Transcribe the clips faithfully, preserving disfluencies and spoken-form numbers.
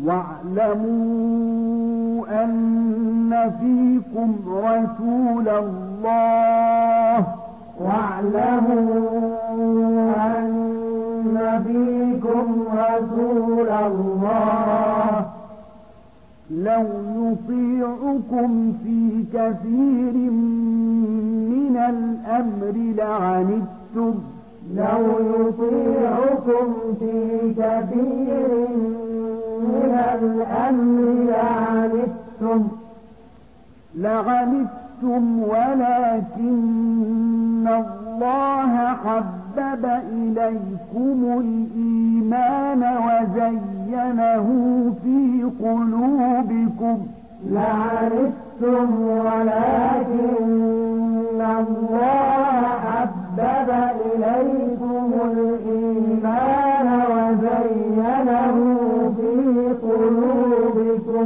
واعلموا أن فيكم رسول الله واعلموا أن فيكم رسول الله لو يطيعكم في كثير من الأمر لعنتم لو يطيعكم في كثير من الأمر لعنتم لعنتم ولكن الله حبب إليكم الإيمان وزينه في قلوبكم لعنتم ولكن الله حبب إليكم الإيمان وزينه في قلوبكم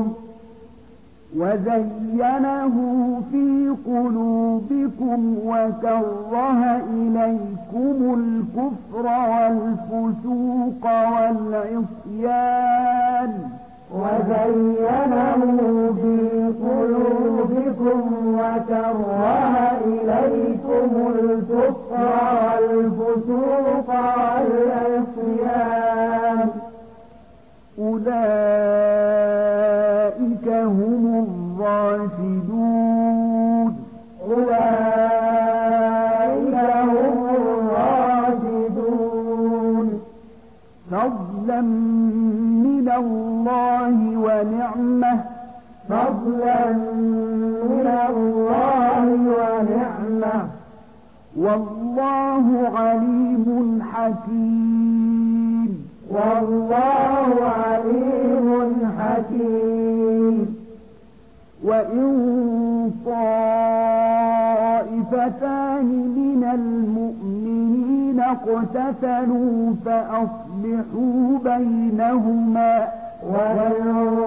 وزينه في قلوبكم وكره إليكم الكفر والفسوق والعصيان وزينه في قلوبكم وكره إليكم الكفر والفسوق والعصيان أولئك هم الراشدون أولئك هم الراشدون فضلا من الله ونعمة فضلا من الله ونعمة والله عليم حكيم والله عليم حكيم وإن طائفتان من المؤمنين اقتتلوا فأصلحوا بينهما وإن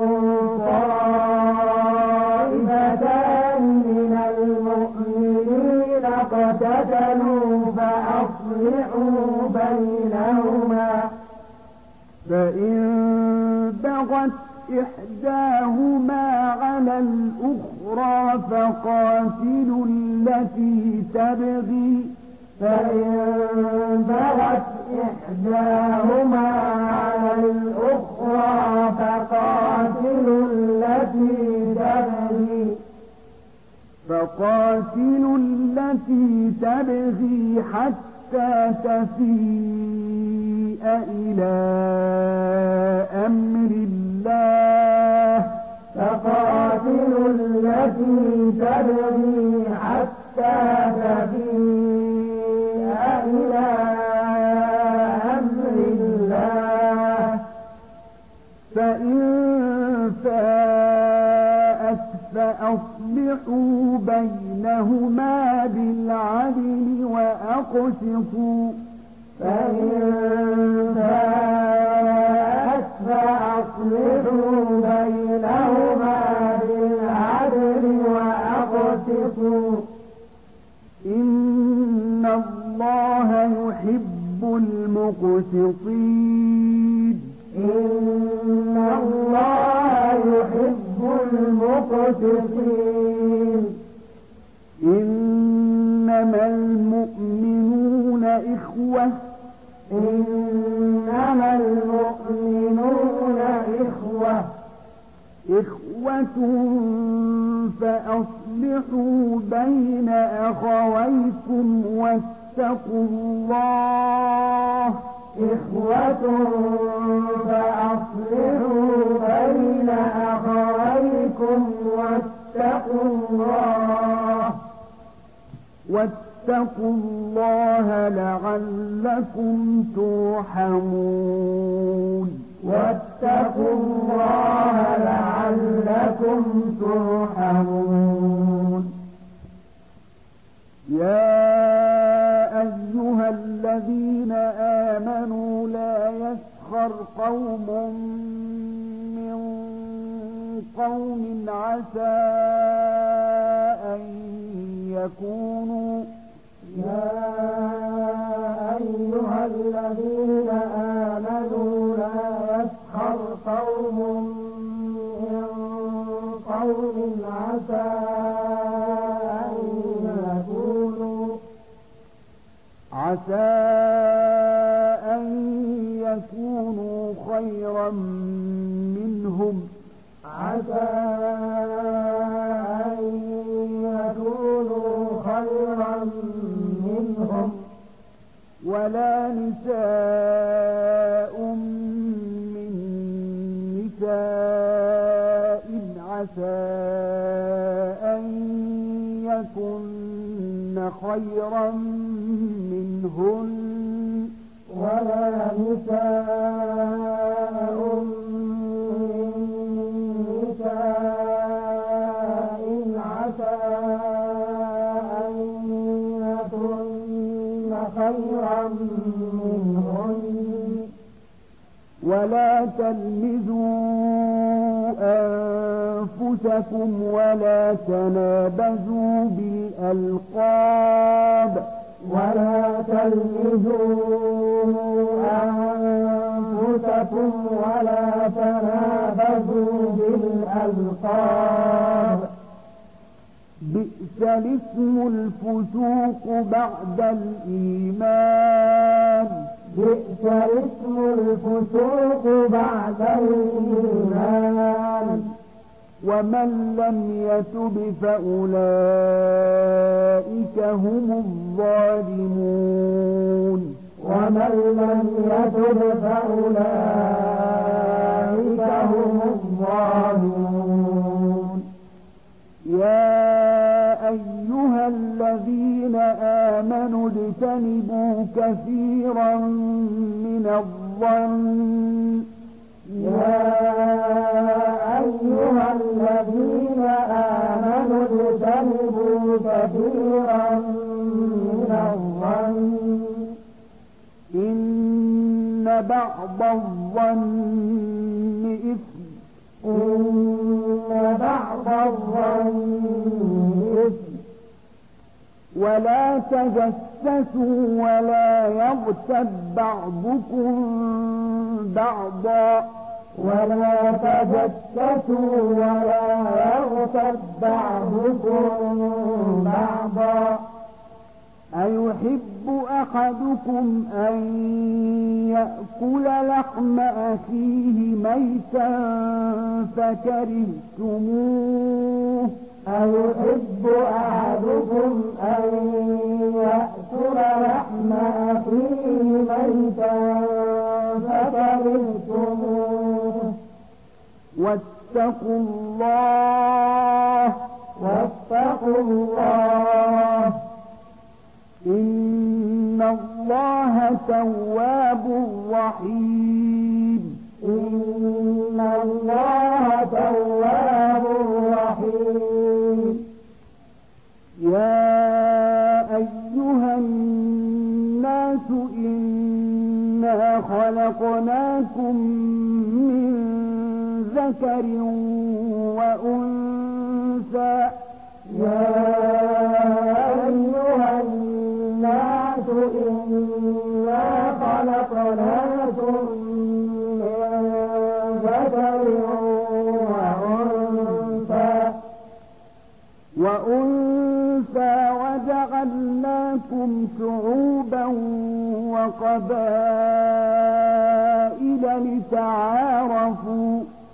طائفتان من المؤمنين اقتتلوا فأصلحوا بينهما فإن بغت إحداهما على الأخرى فقاتلوا التي تبغي فإن بغت إحداهما على الأخرى فقاتلوا التي تبغي فقاتلوا التي تبغي حتى تفيء إلى أمر الله فقاتلوا التي تبغي حتى تفيء إلى أمر الله فإن فاءت فأصلحوا بينهما بالعدل وأقسطوا فإن فاءت فأصلحوا بينهما بالعدل وأقسطوا إن الله يحب المقسطين إن الله يحب المقسطين إنما المؤمنون إخوة إنما المؤمنون إخوة إخوة فأصلحوا بين أخويكم واتقوا الله إخوة فأصلحوا بين أخويكم واتقوا الله واتقوا الله لعلكم ترحمون واتقوا الله لعلكم ترحمون يا أيها الذين آمنوا لا يسخر قوم من قوم عسى أن يكونوا يا أيها الذين آمنوا لا يسخر قوم قوم عسى أن يكونوا عسى أن يكونوا خيرا منهم عسى أن يكونوا خيرا منهم ولا نساء من نساء عسى أن يكن خيرا منهن ولا نساء من نساء عسى أن يكن خيرا منهن ولا تلمزوا أنفسكم ولا تنابزوا بالألقاب ولا تلمزوا أنفسكم ولا تنابزوا بالألقاب بئس الاسم الفسوق بعد الإيمان بئس اسم الفسوق بعد الإيمان ومن لم يتب فأولئك هم الظالمون ومن لم يتب فأولئك هم الظالمون يا أيها الذين آمنوا اجتنبوا كثيرا من الظن يا أيها الذين آمنوا اجتنبوا كثيرا من الظن إن بعض الظن إثم إن بعض الظن إثم ولا تجسسوا ولا يغتب بعضكم بعضا ولا تجسسوا ولا يغتب بعضكم بعضا أيحب أحدكم أن يأكل لحم أخيه ميتا فكرهتموه أيحب أحدكم أن يأكل لحم أخيه ميتا فكرهتموه واتقوا الله واتقوا الله إن الله تواب رحيم إن الله تواب رحيم يا أيها الناس إنا خلقناكم من ذكر وأنثى يا أيها الناس إنا خلقناكم من ذكر وأنثى وأنثى وجعلناكم شعوبا وقبائل لتعارفوا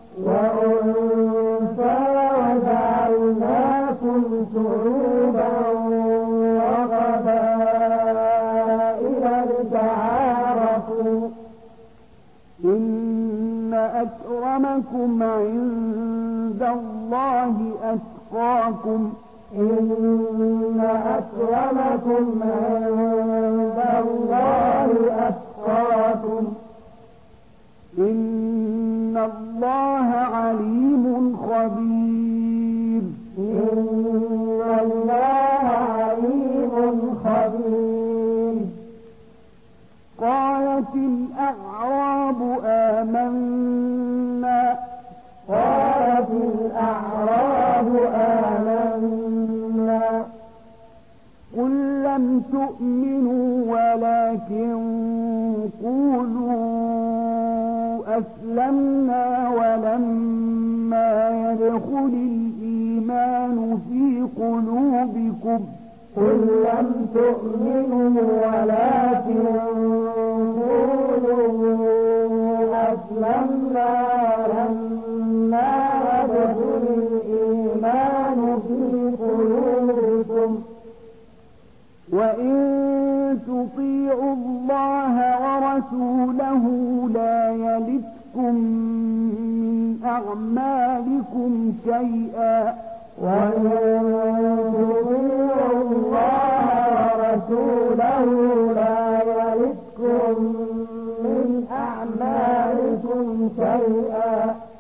وأنثى وجعلناكم شعوبا وقبائل لتعارفوا إن أكرمكم عند الله أتقاكم إن أكرمكم عند الله أتقاكم إن الله عليم خبير إن الله عليم خبير قالت الأعراب آمنا قالت الأعراب آمنا قل لم تؤمنوا ولكن قولوا أسلمنا ولما يدخل الإيمان الإيمان في قلوبكم قل لم تؤمنوا ولكن قولوا أسلمنا ولما يدخل الإيمان في قلوبكم وإن تطيعوا الله ورسوله لا يلتكم من أعمالكم شيئا وإن تطيعوا الله ورسوله لا يلتكم من أعمالكم شيئا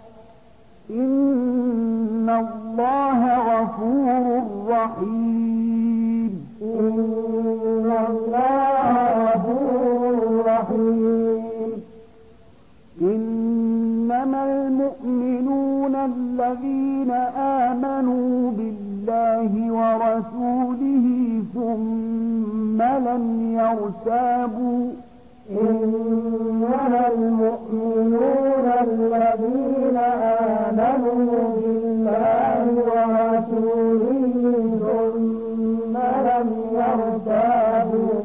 إن الله غفور رحيم إن الله غفور رحيم إنما المؤمنون الذين آمنوا بالله ورسوله ثم لم يرتابوا إنما المؤمنون الذين آمنوا بالله ورسوله ثم لم يرتابوا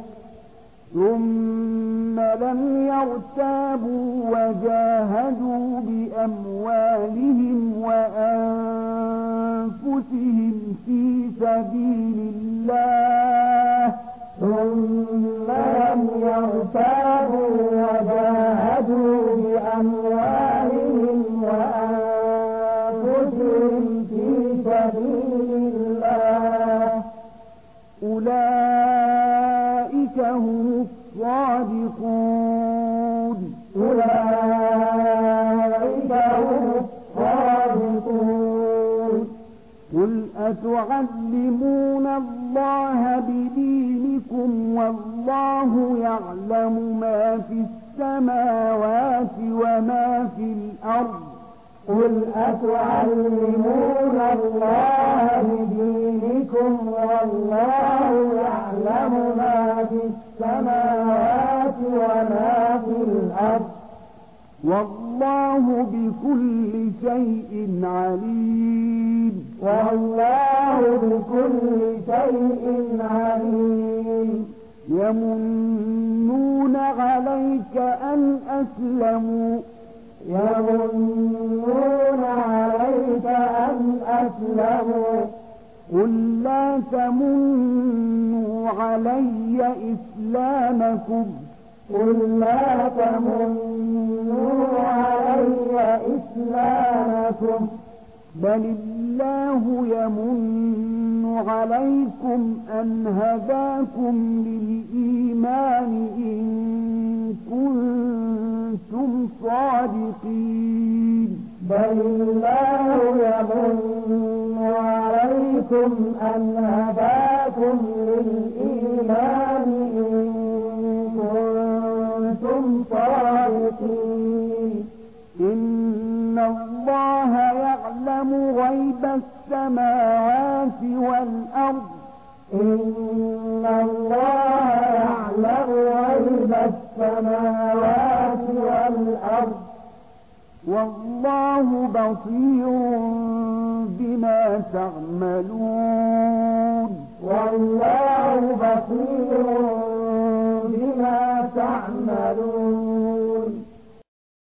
ثم لم يرتابوا وجاهدوا بأموالهم وأنفسهم في سبيل الله ثم لم يرتابوا وجاهدوا بأموالهم وأنفسهم في سبيل الله أولئك هم الصادقون أولئك هم الصادقون قل أتعلمون الله بدينكم والله يعلم ما في السماوات وما في الأرض قل أتعلمون الله بدينكم والله يعلم ما في السماوات وما في الأرض والله بكل شيء عليم والله بكل شيء عليم يمنون عليك أن أسلموا يمنون عليك أن أسلموا قل لا تمنوا علي إسلامكم قل لا تمنوا علي إسلامكم بل الله يمن عليكم أن هداكم للإيمان إن كنتم صادقين بل الله يمن عليكم أن هداكم للإيمان إن كنتم صادقين إن الله يعلم غيب السماوات والأرض إن الله يعلم غيب السماوات والأرض والله بصير بما تعملون والله بصير بما تعملون